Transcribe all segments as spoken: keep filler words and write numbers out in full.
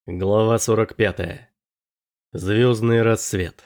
Глава сорок пятая. Звездный рассвет.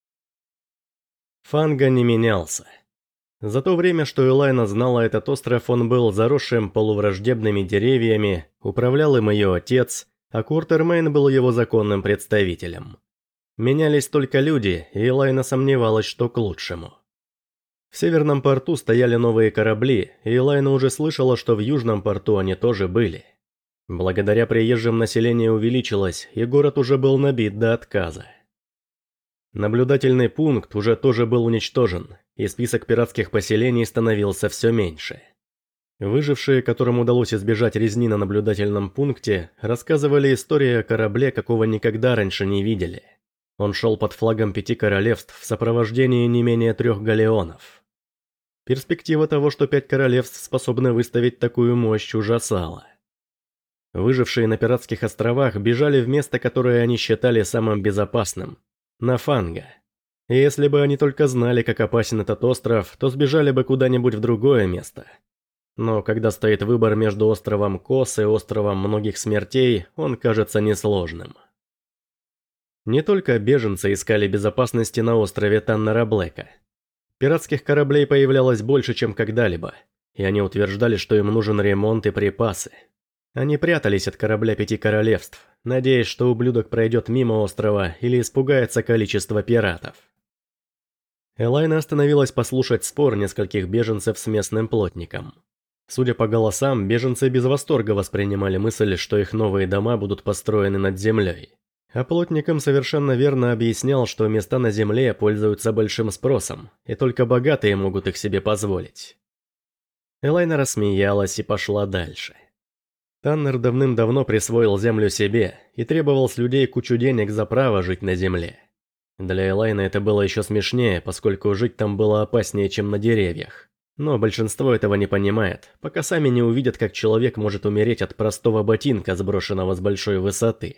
Фанга не менялся. За то время, что Элайна знала этот остров, он был заросшим полувраждебными деревьями, управлял им ее отец, а Куртермейн был его законным представителем. Менялись только люди, и Элайна сомневалась, что к лучшему. В северном порту стояли новые корабли, и Элайна уже слышала, что в южном порту они тоже были. Благодаря приезжим население увеличилось, и город уже был набит до отказа. Наблюдательный пункт уже тоже был уничтожен, и список пиратских поселений становился все меньше. Выжившие, которым удалось избежать резни на наблюдательном пункте, рассказывали истории о корабле, какого никогда раньше не видели. Он шел под флагом пяти королевств в сопровождении не менее трех галеонов. Перспектива того, что пять королевств способны выставить такую мощь, ужасала. Выжившие на пиратских островах бежали в место, которое они считали самым безопасным – на Фанга. И если бы они только знали, как опасен этот остров, то сбежали бы куда-нибудь в другое место. Но когда стоит выбор между островом Кос и островом Многих Смертей, он кажется несложным. Не только беженцы искали безопасности на острове Таннера Блэка. Пиратских кораблей появлялось больше, чем когда-либо, и они утверждали, что им нужен ремонт и припасы. Они прятались от корабля пяти королевств, надеясь, что ублюдок пройдет мимо острова или испугается количества пиратов. Элайна остановилась послушать спор нескольких беженцев с местным плотником. Судя по голосам, беженцы без восторга воспринимали мысль, что их новые дома будут построены над землей. А плотникам совершенно верно объяснял, что места на земле пользуются большим спросом, и только богатые могут их себе позволить. Элайна рассмеялась и пошла дальше. Таннер давным-давно присвоил землю себе и требовал с людей кучу денег за право жить на земле. Для Элайны это было еще смешнее, поскольку жить там было опаснее, чем на деревьях. Но большинство этого не понимает, пока сами не увидят, как человек может умереть от простого ботинка, сброшенного с большой высоты.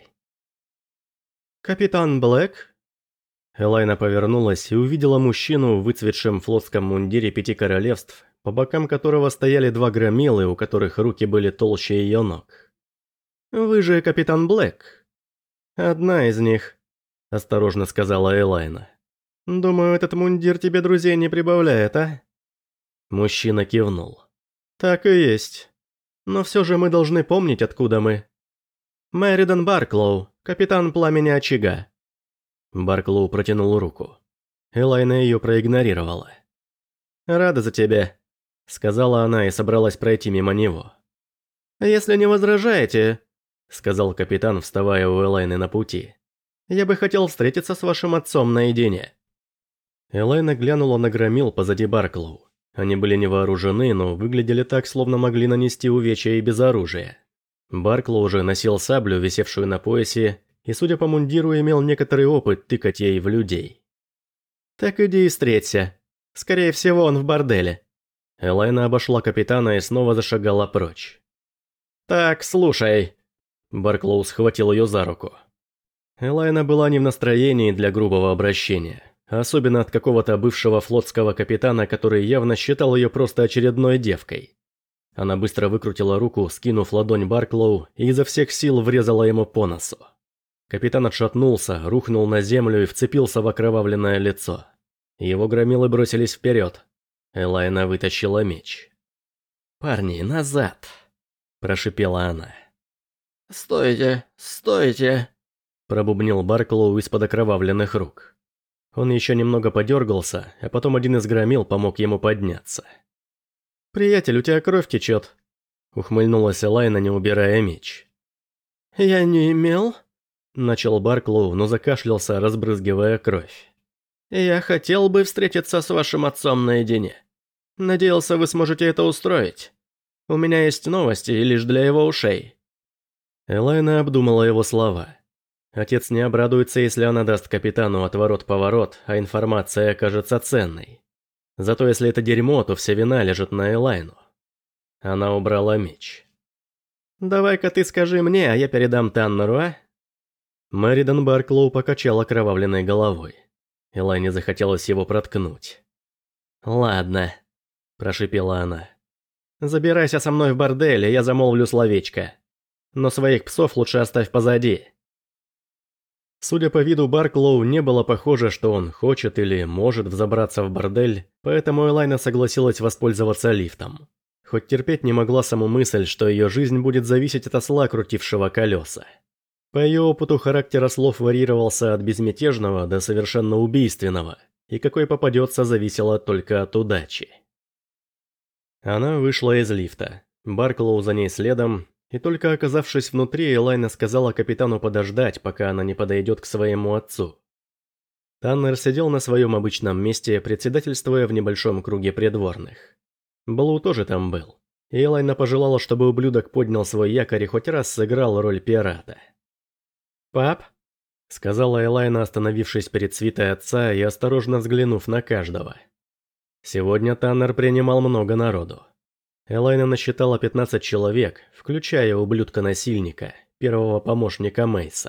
«Капитан Блэк?» Элайна повернулась и увидела мужчину в выцветшем флотском мундире пяти королевств, по бокам которого стояли два громилы, у которых руки были толще ее ног. «Вы же капитан Блэк?» «Одна из них», – осторожно сказала Элайна. «Думаю, этот мундир тебе друзей не прибавляет, а?» Мужчина кивнул. «Так и есть. Но все же мы должны помнить, откуда мы. Мэридан Барклоу, капитан Пламени Очага». Барклоу протянул руку. Элайна ее проигнорировала. «Рада за тебя», — сказала она и собралась пройти мимо него. «Если не возражаете», — сказал капитан, вставая у Элайны на пути, — «я бы хотел встретиться с вашим отцом наедине». Элайна глянула на громил позади Барклоу. Они были не вооружены, но выглядели так, словно могли нанести увечья и без оружия. Барклоу уже носил саблю, висевшую на поясе, и, судя по мундиру, имел некоторый опыт тыкать ей в людей. «Так иди и встреться. Скорее всего, он в борделе». Элайна обошла капитана и снова зашагала прочь. «Так, слушай». Барклоу схватил ее за руку. Элайна была не в настроении для грубого обращения, особенно от какого-то бывшего флотского капитана, который явно считал ее просто очередной девкой. Она быстро выкрутила руку, скинув ладонь Барклоу, и изо всех сил врезала ему по носу. Капитан отшатнулся, рухнул на землю и вцепился в окровавленное лицо. Его громилы бросились вперед. Элайна вытащила меч. «Парни, назад!» – прошипела она. «Стойте, стойте!» – пробубнил Барклоу из-под окровавленных рук. Он еще немного подергался, а потом один из громил помог ему подняться. «Приятель, у тебя кровь течет», – ухмыльнулась Элайна, не убирая меч. «Я не имел?» – начал Барклоу, но закашлялся, разбрызгивая кровь. «Я хотел бы встретиться с вашим отцом наедине. Надеялся, вы сможете это устроить. У меня есть новости лишь для его ушей». Элайна обдумала его слова. Отец не обрадуется, если она даст капитану отворот-поворот, а информация окажется ценной. Зато если это дерьмо, то вся вина лежит на Элайну. Она убрала меч. «Давай-ка ты скажи мне, а я передам Таннеру, а?» Мэридан Барклоу покачал окровавленной головой. Элайне захотелось его проткнуть. «Ладно», – прошипела она. «Забирайся со мной в бордель, и я замолвлю словечко. Но своих псов лучше оставь позади. Судя по виду Барклоу, не было похоже, что он хочет или может взобраться в бордель, поэтому Элайна согласилась воспользоваться лифтом. Хоть терпеть не могла саму мысль, что ее жизнь будет зависеть от осла, крутившего колеса. По ее опыту характер ослов варьировался от безмятежного до совершенно убийственного, и какой попадется зависело только от удачи. Она вышла из лифта, Барклоу за ней следом, и только оказавшись внутри, Элайна сказала капитану подождать, пока она не подойдет к своему отцу. Таннер сидел на своем обычном месте, председательствуя в небольшом круге придворных. Блу тоже там был, и Элайна пожелала, чтобы ублюдок поднял свой якорь и хоть раз сыграл роль пирата. «Пап?» — сказала Элайна, остановившись перед свитой отца и осторожно взглянув на каждого. Сегодня Таннер принимал много народу. Элайна насчитала пятнадцать человек, включая ублюдка-насильника, первого помощника Мейса.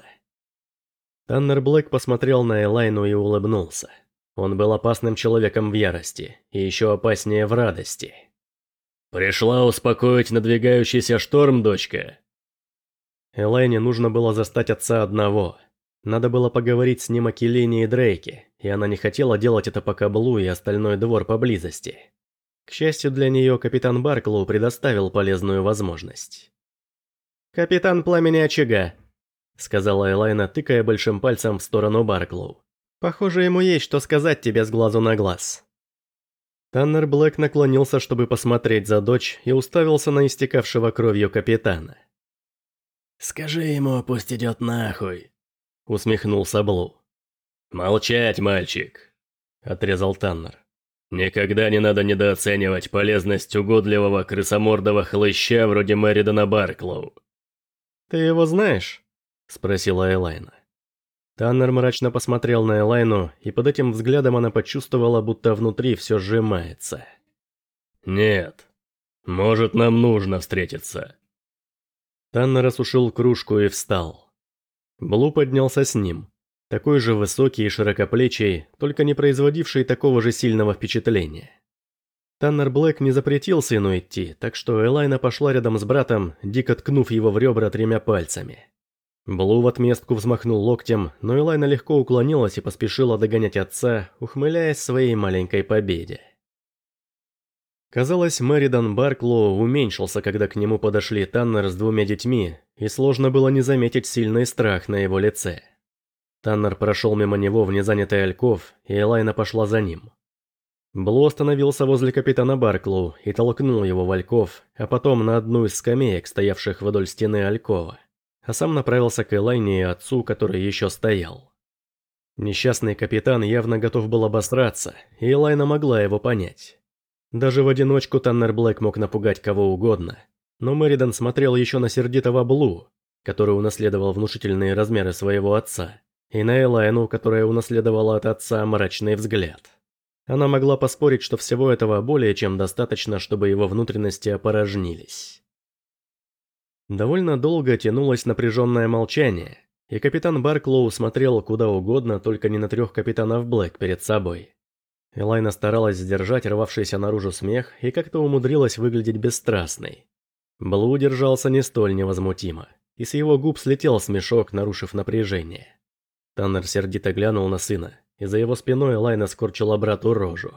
Таннер Блэк посмотрел на Элайну и улыбнулся. Он был опасным человеком в ярости, и еще опаснее в радости. «Пришла успокоить надвигающийся шторм, дочка?» Элайне нужно было застать отца одного. Надо было поговорить с ним о Келине и Дрейке, и она не хотела делать это пока Блу и остальной двор поблизости. К счастью для нее, капитан Барклоу предоставил полезную возможность. «Капитан Пламени Очага», — сказала Элайна, тыкая большим пальцем в сторону Барклоу. «Похоже, ему есть что сказать тебе с глазу на глаз». Таннер Блэк наклонился, чтобы посмотреть за дочь, и уставился на истекавшего кровью капитана. «Скажи ему, пусть идет нахуй», — усмехнулся Блу. «Молчать, мальчик», — отрезал Таннер. «Никогда не надо недооценивать полезность угодливого крысомордого хлыща вроде Мэридана Барклоу». «Ты его знаешь?» — спросила Элайна. Таннер мрачно посмотрел на Элайну, и под этим взглядом она почувствовала, будто внутри все сжимается. «Нет. Может, нам нужно встретиться». Таннер осушил кружку и встал. Блу поднялся с ним. Такой же высокий и широкоплечий, только не производивший такого же сильного впечатления. Таннер Блэк не запретил сыну идти, так что Элайна пошла рядом с братом, дико ткнув его в ребра тремя пальцами. Блу в отместку взмахнул локтем, но Элайна легко уклонилась и поспешила догонять отца, ухмыляясь своей маленькой победе. Казалось, Мэридан Барклоу уменьшился, когда к нему подошли Таннер с двумя детьми, и сложно было не заметить сильный страх на его лице. Таннер прошел мимо него в незанятый альков, и Элайна пошла за ним. Блу остановился возле капитана Барклоу и толкнул его в альков, а потом на одну из скамеек, стоявших вдоль стены алькова, а сам направился к Элайне и отцу, который еще стоял. Несчастный капитан явно готов был обосраться, и Элайна могла его понять. Даже в одиночку Таннер Блэк мог напугать кого угодно, но Мэридан смотрел еще на сердитого Блу, который унаследовал внушительные размеры своего отца, и на Элайну, которая унаследовала от отца мрачный взгляд. Она могла поспорить, что всего этого более чем достаточно, чтобы его внутренности опорожнились. Довольно долго тянулось напряженное молчание, и капитан Барклоу смотрел куда угодно, только не на трех капитанов Блэк перед собой. Элайна старалась сдержать рвавшийся наружу смех и как-то умудрилась выглядеть бесстрастной. Блу держался не столь невозмутимо, и с его губ слетел смешок, нарушив напряжение. Таннер сердито глянул на сына, и за его спиной Элайна скорчила брату рожу.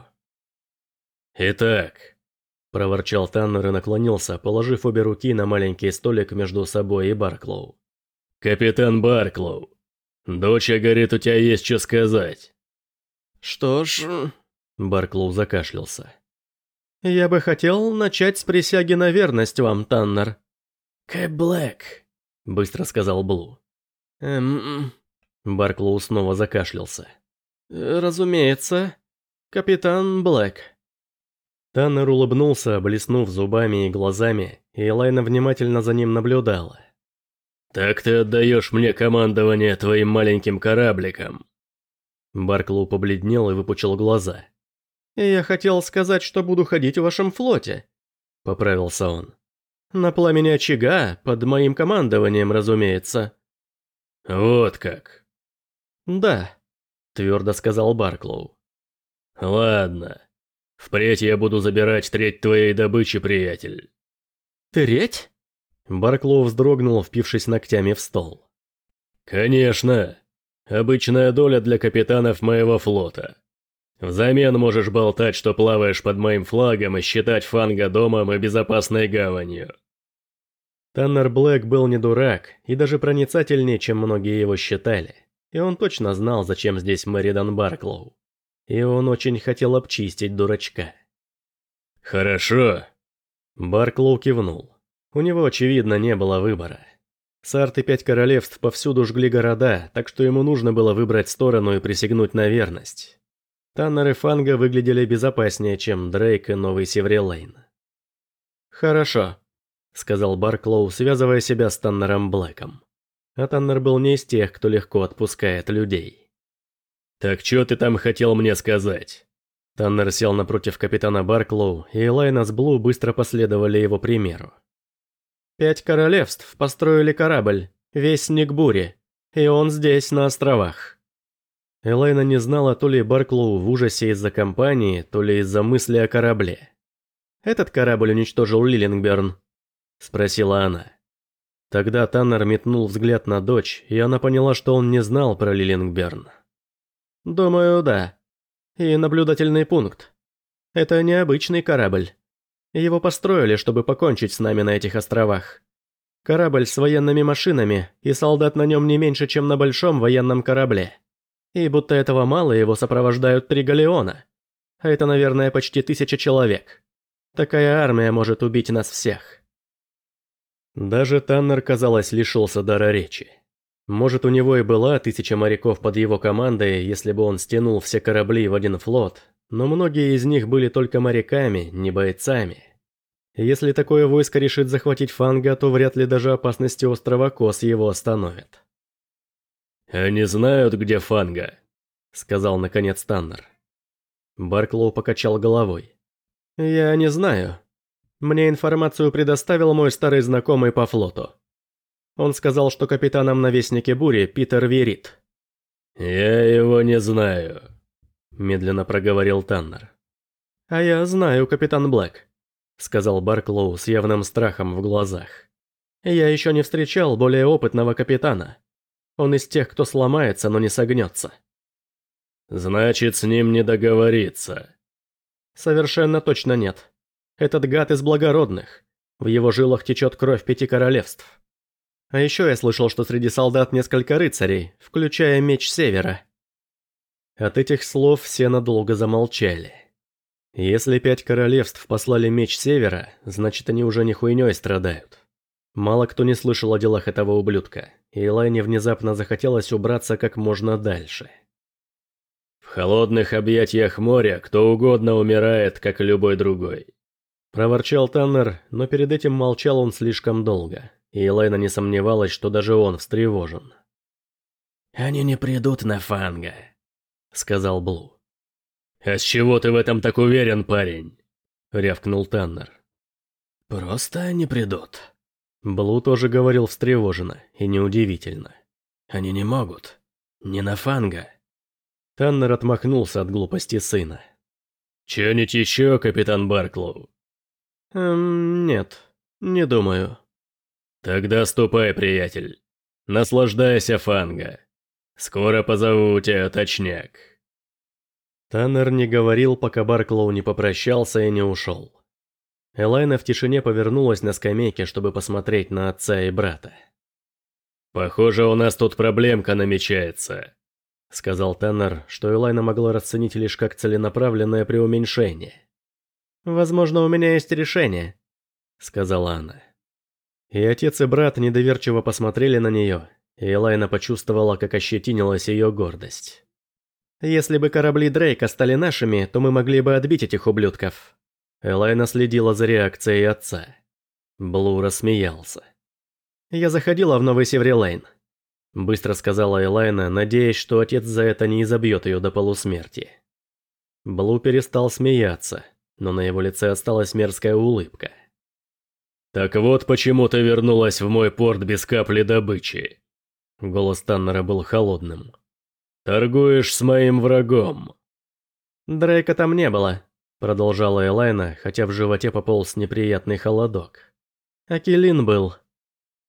«Итак», – проворчал Таннер и наклонился, положив обе руки на маленький столик между собой и Барклоу. «Капитан Барклоу, доча говорит, у тебя есть что сказать». «Что ж...» – Барклоу закашлялся. «Я бы хотел начать с присяги на верность вам, Таннер». «Кэп Блэк», – быстро сказал Блу. «Эм...» Барклоу снова закашлялся. «Разумеется, капитан Блэк». Таннер улыбнулся, блеснув зубами и глазами, и Элайна внимательно за ним наблюдала. «Так ты отдаешь мне командование твоим маленьким корабликом?» Барклоу побледнел и выпучил глаза. «Я хотел сказать, что буду ходить в вашем флоте», — поправился он. «На Пламени Очага, под моим командованием, разумеется». «Вот как». «Да», — твердо сказал Барклоу. «Ладно. Впредь я буду забирать треть твоей добычи, приятель». «Треть?» Барклоу вздрогнул, впившись ногтями в стол. «Конечно. Обычная доля для капитанов моего флота. Взамен можешь болтать, что плаваешь под моим флагом, и считать Фанга домом и безопасной гаванью». Таннер Блэк был не дурак и даже проницательнее, чем многие его считали. И он точно знал, зачем здесь Мэридан Барклоу. И он очень хотел обчистить дурачка. «Хорошо». Барклоу кивнул. У него, очевидно, не было выбора. Сарт и Пять Королевств повсюду жгли города, так что ему нужно было выбрать сторону и присягнуть на верность. Таннер и Фанга выглядели безопаснее, чем Дрейк и Новый Севрелейн. «Хорошо», — сказал Барклоу, связывая себя с Таннером Блэком. А Таннер был не из тех, кто легко отпускает людей. «Так что ты там хотел мне сказать?» Таннер сел напротив капитана Барклоу, и Элайна с Блу быстро последовали его примеру. «Пять королевств построили корабль, Вестник Бури, и он здесь, на островах». Элайна не знала, то ли Барклоу в ужасе из-за компании, то ли из-за мысли о корабле. «Этот корабль уничтожил Лилингберн?» – спросила она. Тогда Таннер метнул взгляд на дочь, и она поняла, что он не знал про Лилингберн. «Думаю, да. И наблюдательный пункт. Это необычный корабль. Его построили, чтобы покончить с нами на этих островах. Корабль с военными машинами, и солдат на нем не меньше, чем на большом военном корабле. И будто этого мало, его сопровождают три галеона. А это, наверное, почти тысяча человек. Такая армия может убить нас всех». Даже Таннер, казалось, лишился дара речи. Может, у него и была тысяча моряков под его командой, если бы он стянул все корабли в один флот, но многие из них были только моряками, не бойцами. Если такое войско решит захватить Фанга, то вряд ли даже опасности острова Кос его остановят. «Они знают, где Фанга», — сказал наконец Таннер. Барклоу покачал головой. «Я не знаю. Мне информацию предоставил мой старый знакомый по флоту. Он сказал, что капитаном на Вестнике Бури Питер Верит». «Я его не знаю», – медленно проговорил Таннер. «А я знаю, капитан Блэк», – сказал Барклоу с явным страхом в глазах. «Я еще не встречал более опытного капитана. Он из тех, кто сломается, но не согнется». «Значит, с ним не договориться». «Совершенно точно нет. Этот гад из благородных. В его жилах течет кровь Пяти Королевств. А еще я слышал, что среди солдат несколько рыцарей, включая Меч Севера». От этих слов все надолго замолчали. Если Пять Королевств послали Меч Севера, значит, они уже не хуйней страдают. Мало кто не слышал о делах этого ублюдка, и Элайне внезапно захотелось убраться как можно дальше. «В холодных объятиях моря кто угодно умирает, как и любой другой», – проворчал Таннер, но перед этим молчал он слишком долго, и Элайна не сомневалась, что даже он встревожен. «Они не придут на Фанга», — сказал Блу. «А с чего ты в этом так уверен, парень?» – рявкнул Таннер. «Просто не придут». Блу тоже говорил встревоженно, и неудивительно. «Они не могут. Не на Фанга». Таннер отмахнулся от глупости сына. «Чё-нибудь еще, капитан Барклоу?» «Эм, нет, не думаю». «Тогда ступай, приятель. Наслаждайся Фанга. Скоро позову тебя, точняк». Таннер не говорил, пока Барклоу не попрощался и не ушел. Элайна в тишине повернулась на скамейке, чтобы посмотреть на отца и брата. «Похоже, у нас тут проблемка намечается», — сказал Таннер, что Элайна могла расценить лишь как целенаправленное преуменьшение. «Возможно, у меня есть решение», — сказала она. И отец и брат недоверчиво посмотрели на нее, и Элайна почувствовала, как ощетинилась ее гордость. «Если бы корабли Дрейка стали нашими, то мы могли бы отбить этих ублюдков». Элайна следила за реакцией отца. Блу рассмеялся. «Я заходила в Новый Севрелейн», — быстро сказала Элайна, надеясь, что отец за это не изобьет ее до полусмерти. Блу перестал смеяться, но на его лице осталась мерзкая улыбка. «Так вот почему ты вернулась в мой порт без капли добычи». Голос Таннера был холодным. «Торгуешь с моим врагом». «Дрейка там не было», — продолжала Элайна, хотя в животе пополз неприятный холодок. «Акелин был».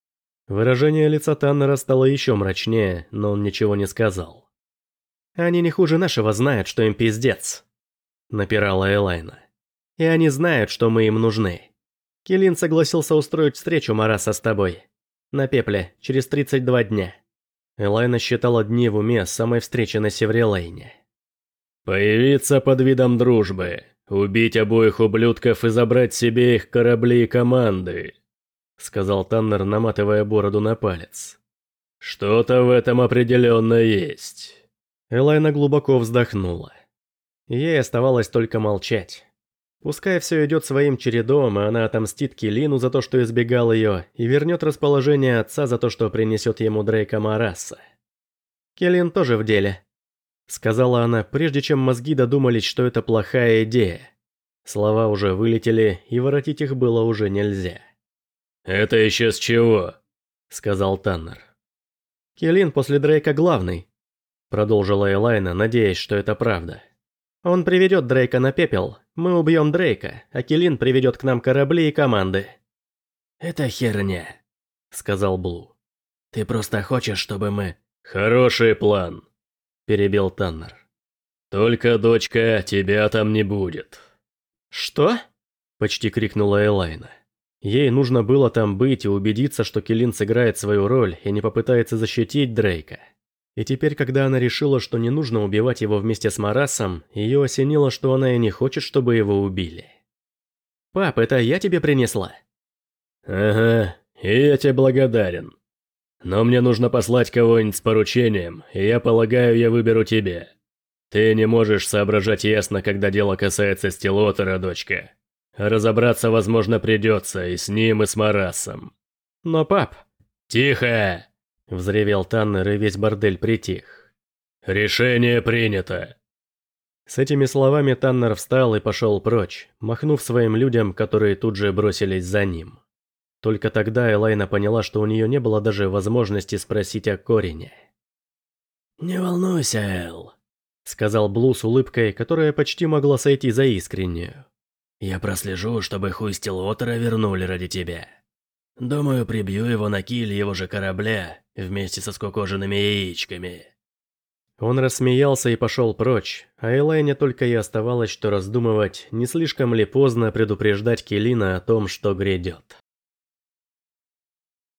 Выражение лица Таннера стало еще мрачнее, но он ничего не сказал. «Они не хуже нашего знают, что им пиздец», — напирала Элайна. «И они знают, что мы им нужны. Келин согласился устроить встречу Мараса с тобой. На Пепле, через тридцать два дня». Элайна считала дни в уме с самой встречи на Севрелейне. «Появиться под видом дружбы, убить обоих ублюдков и забрать себе их корабли и команды», — сказал Таннер, наматывая бороду на палец. «Что-то в этом определенно есть». Элайна глубоко вздохнула. Ей оставалось только молчать. Пускай все идет своим чередом, и она отомстит Келину за то, что избегал ее, и вернет расположение отца за то, что принесет ему Дрейка Мараса. «Келин тоже в деле», — сказала она, прежде чем мозги додумались, что это плохая идея. Слова уже вылетели, и воротить их было уже нельзя. «Это еще с чего?» — сказал Таннер. «Келин после Дрейка главный», — продолжила Элайна, надеясь, что это правда. «Он приведет Дрейка на Пепел, мы убьем Дрейка, а Келин приведет к нам корабли и команды». «Это херня», — сказал Блу. «Ты просто хочешь, чтобы мы...» «Хороший план», — перебил Таннер. «Только, дочка, тебя там не будет». «Что?» — почти крикнула Элайна. Ей нужно было там быть и убедиться, что Келин сыграет свою роль и не попытается защитить Дрейка. И теперь, когда она решила, что не нужно убивать его вместе с Марасом, ее осенило, что она и не хочет, чтобы его убили. «Пап, это я тебе принесла?» «Ага, и я тебе благодарен. Но мне нужно послать кого-нибудь с поручением, и я полагаю, я выберу тебя. Ты не можешь соображать ясно, когда дело касается Стилотера, дочка. Разобраться, возможно, придется и с ним, и с Марасом». «Но, пап...» «Тихо!» — взревел Таннер, и весь бордель притих. «Решение принято!» С этими словами Таннер встал и пошел прочь, махнув своим людям, которые тут же бросились за ним. Только тогда Элайна поняла, что у нее не было даже возможности спросить о Корине. «Не волнуйся, Эл», — сказал Блу с улыбкой, которая почти могла сойти за искреннюю. «Я прослежу, чтобы хуй Стилотера вернули ради тебя. Думаю, прибью его на киль его же корабля вместе со скукоженными яичками». Он рассмеялся и пошел прочь, а Элайне только и оставалось, что раздумывать, не слишком ли поздно предупреждать Келина о том, что грядет.